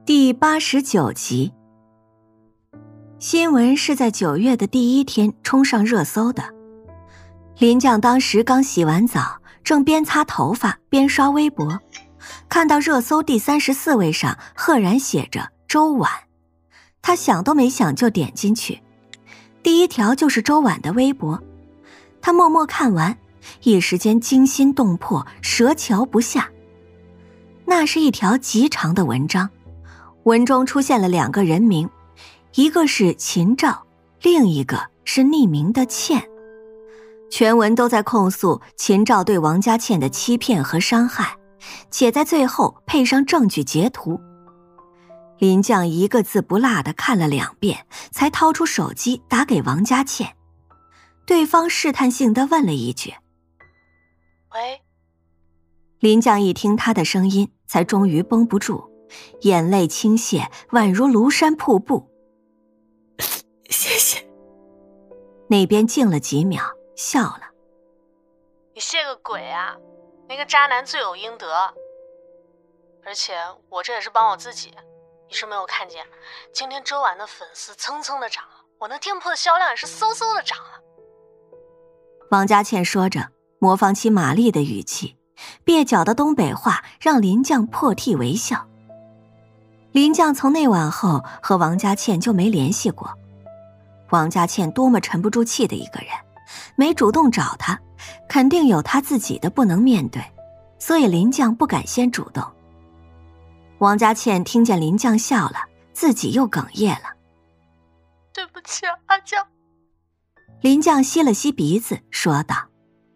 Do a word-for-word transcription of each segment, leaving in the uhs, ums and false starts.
第八十九集。新闻是在九月的第一天冲上热搜的。林酱当时刚洗完澡，正边擦头发边刷微博，看到热搜第三十四位上赫然写着周婉，他想都没想就点进去，第一条就是周婉的微博。他默默看完，一时间惊心动魄，舌瞧不下。那是一条极长的文章，文中出现了两个人名，一个是秦照，另一个是匿名的倩。全文都在控诉秦照对王佳倩的欺骗和伤害，且在最后配上证据截图。林酱一个字不落地看了两遍，才掏出手机打给王佳倩。对方试探性地问了一句： 喂。 林酱一听他的声音，才终于绷不住，眼泪倾泻，宛如庐山瀑布。 谢谢。 那边静了几秒，笑了。 你谢个鬼啊，那个渣男罪有应得。而且我这也是帮我自己，你是没有看见今天周婉的粉丝蹭蹭的涨，我那店铺的销量也是嗖嗖的涨了。 王佳倩说着，模仿起玛丽的语气，蹩脚的东北话让林酱破涕为笑。林酱从那晚后和王佳倩就没联系过。王佳倩多么沉不住气的一个人，没主动找她，肯定有她自己的不能面对，所以林酱不敢先主动。王佳倩听见林酱笑了，自己又哽咽了。 对不起啊，阿酱。 林酱吸了吸鼻子说道：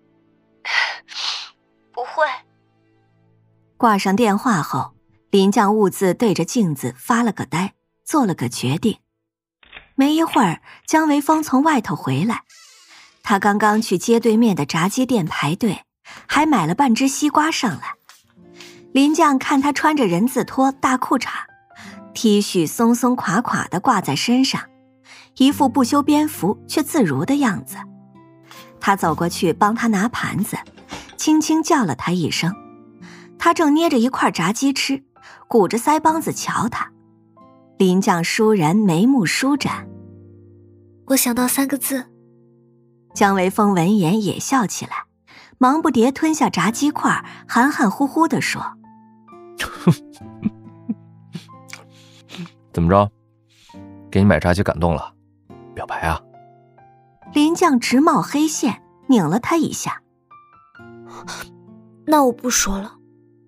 不会。 挂上电话后，林酱兀自对着镜子发了个呆，做了个决定。没一会儿，姜维峰从外头回来，他刚刚去街对面的炸鸡店排队，还买了半只西瓜上来。林酱看他穿着人字拖大裤衩，T 恤松松垮垮地挂在身上，一副不修边幅却自如的样子。他走过去帮他拿盘子，轻轻叫了他一声。他正捏着一块炸鸡吃，鼓着腮帮子瞧他。林酱倏然眉目舒展。 我想到三个字。 姜维峰闻言也笑起来，忙不迭吞下炸鸡块，含含糊糊地说： 怎么着，给你买炸鸡感动了，表白啊？ 林酱直冒黑线，拧了他一下。 那我不说了。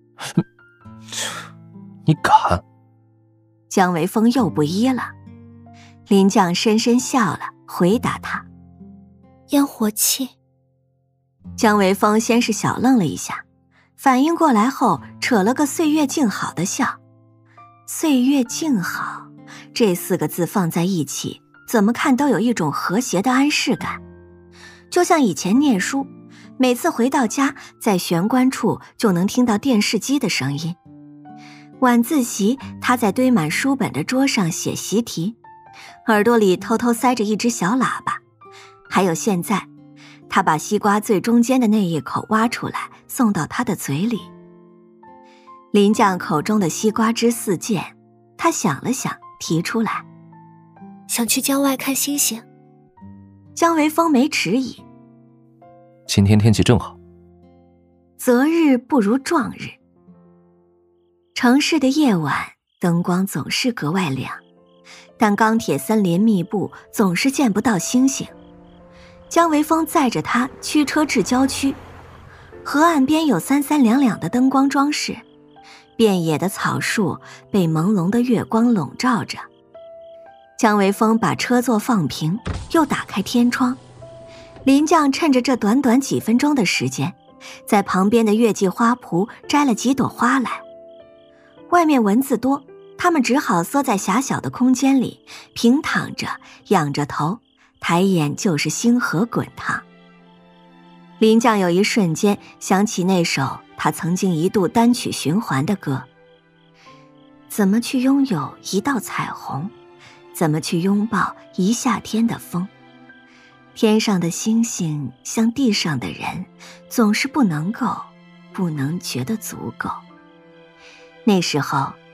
你敢？ 姜维峰又不依了。林酱深深笑了，回答他： 烟火气。 姜维峰先是小愣了一下，反应过来后扯了个岁月静好的笑。岁月静好这四个字放在一起，怎么看都有一种和谐的安适感。就像以前念书，每次回到家，在玄关处就能听到电视机的声音。晚自习，他在堆满书本的桌上写习题，耳朵里偷偷塞着一只小喇叭。还有现在，他把西瓜最中间的那一口挖出来，送到他的嘴里。林酱口中的西瓜汁四溅，他想了想，提出来： 想去郊外看星星。 姜维峰没迟疑： 今天天气正好。 择日不如撞日。城市的夜晚，灯光总是格外亮，但钢铁森林密布，总是见不到星星。姜维峰载着他驱车至郊区，河岸边有三三两两的灯光装饰，遍野的草树被朦胧的月光笼罩着。姜维峰把车座放平，又打开天窗。林酱趁着这短短几分钟的时间，在旁边的月季花圃摘了几朵花来。外面蚊子多，他们只好缩在狭小的空间里，平躺着，仰着头，抬眼就是星河滚烫。林酱有一瞬间想起那首他曾经一度单曲循环的歌：怎么去拥有一道彩虹，怎么去拥抱一夏天的风，天上的星星像地上的人，总是不能够不能觉得足够。那时候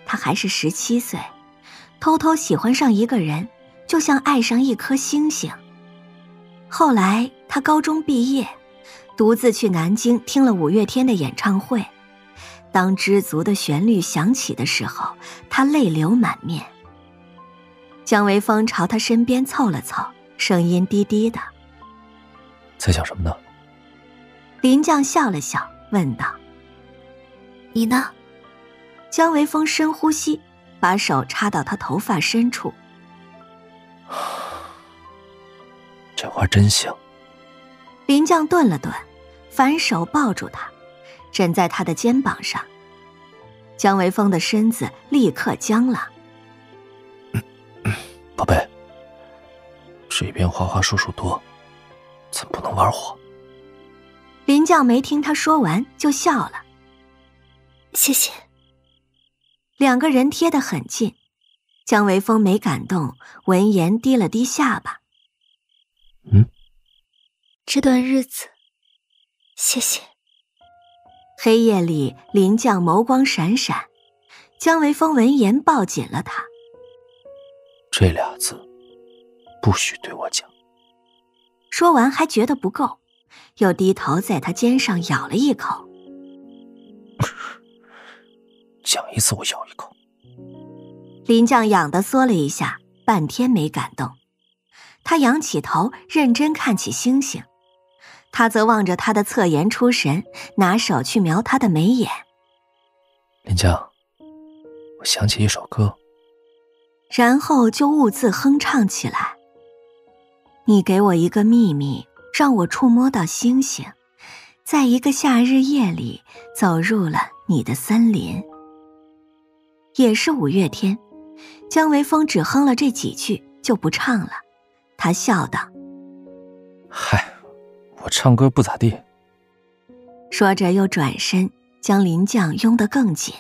他还是十七岁，偷偷喜欢上一个人，就像爱上一颗星星。后来他高中毕业，独自去南京听了五月天的演唱会。当知足的旋律响起的时候，他泪流满面。姜维峰朝他身边凑了凑，声音低低的：“ 在想什么呢？” 林将笑了笑，问道：“ 你呢？” 姜维峰深呼吸，把手插到他头发深处。 这花真香。 林将顿了顿，反手抱住他，枕在他的肩膀上。姜维峰的身子立刻僵了。 嗯嗯、宝贝，这边花花树树多，怎么不能玩火？ 林将没听他说完就笑了。 谢谢。 两个人贴得很近，姜维峰没敢动，闻言低了低下巴。 嗯， 这段日子，谢谢。 黑夜里，林将眸光闪闪，姜维峰闻言抱紧了他。 这俩字，不许对我讲。 说完还觉得不够，又低头在他肩上咬了一口。 讲一次我咬一口。 林将痒得缩了一下，半天没敢动。他仰起头，认真看起星星。他则望着他的侧颜出神，拿手去描他的眉眼。 林将，我想起一首歌， 然后就兀自哼唱起来。你给我一个秘密，让我触摸到星星，在一个夏日夜里走入了你的森林。也是五月天，姜维峰只哼了这几句就不唱了。他笑道：“ 嗨，我唱歌不咋地。” 说着又转身将林将拥得更紧。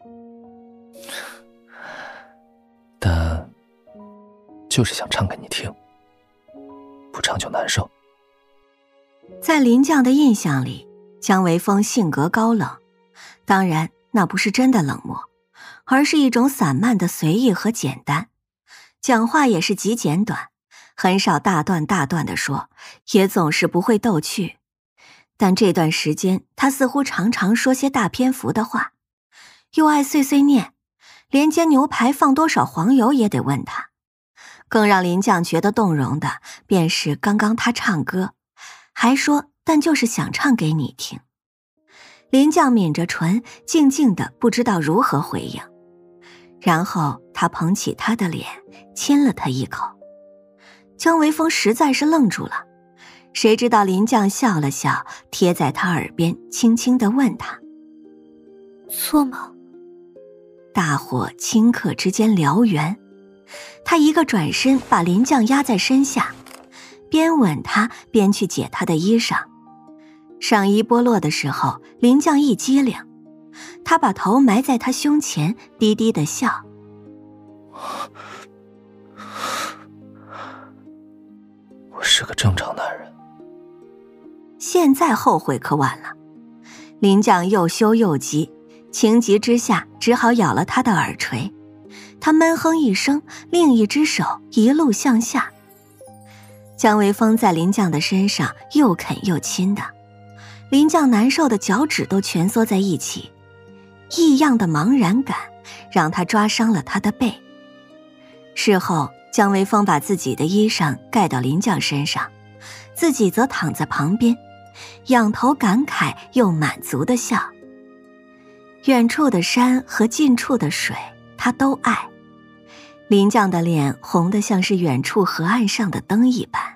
但就是想唱给你听，不唱就难受。 在林将的印象里，姜维峰性格高冷，当然那不是真的冷漠，而是一种散漫的随意和简单。讲话也是极简短，很少大段大段地说，也总是不会逗趣。但这段时间他似乎常常说些大篇幅的话，又爱碎碎念，连煎牛排放多少黄油也得问他。更让林将觉得动容的便是刚刚他唱歌，还说但就是想唱给你听。林将抿着唇，静静的不知道如何回应。然后他捧起他的脸，亲了他一口。姜维峰实在是愣住了，谁知道林将笑了笑，贴在他耳边轻轻地问他：“ 错吗？” 大伙顷刻之间燎原，他一个转身把林将压在身下，边吻他边去解他的衣裳。上衣剥落的时候，林将一激灵，他把头埋在他胸前，低低地笑。 我是个正常男人。 现在后悔可晚了。林将又羞又急，情急之下只好咬了他的耳垂。他闷哼一声，另一只手一路向下。姜维峰在林将的身上又啃又亲的，林将难受的脚趾都蜷缩在一起，异样的茫然感让他抓伤了他的背。事后姜维峰把自己的衣裳盖到林将身上，自己则躺在旁边，仰头感慨又满足地笑。远处的山和近处的水他都爱。林将的脸红得像是远处河岸上的灯一般。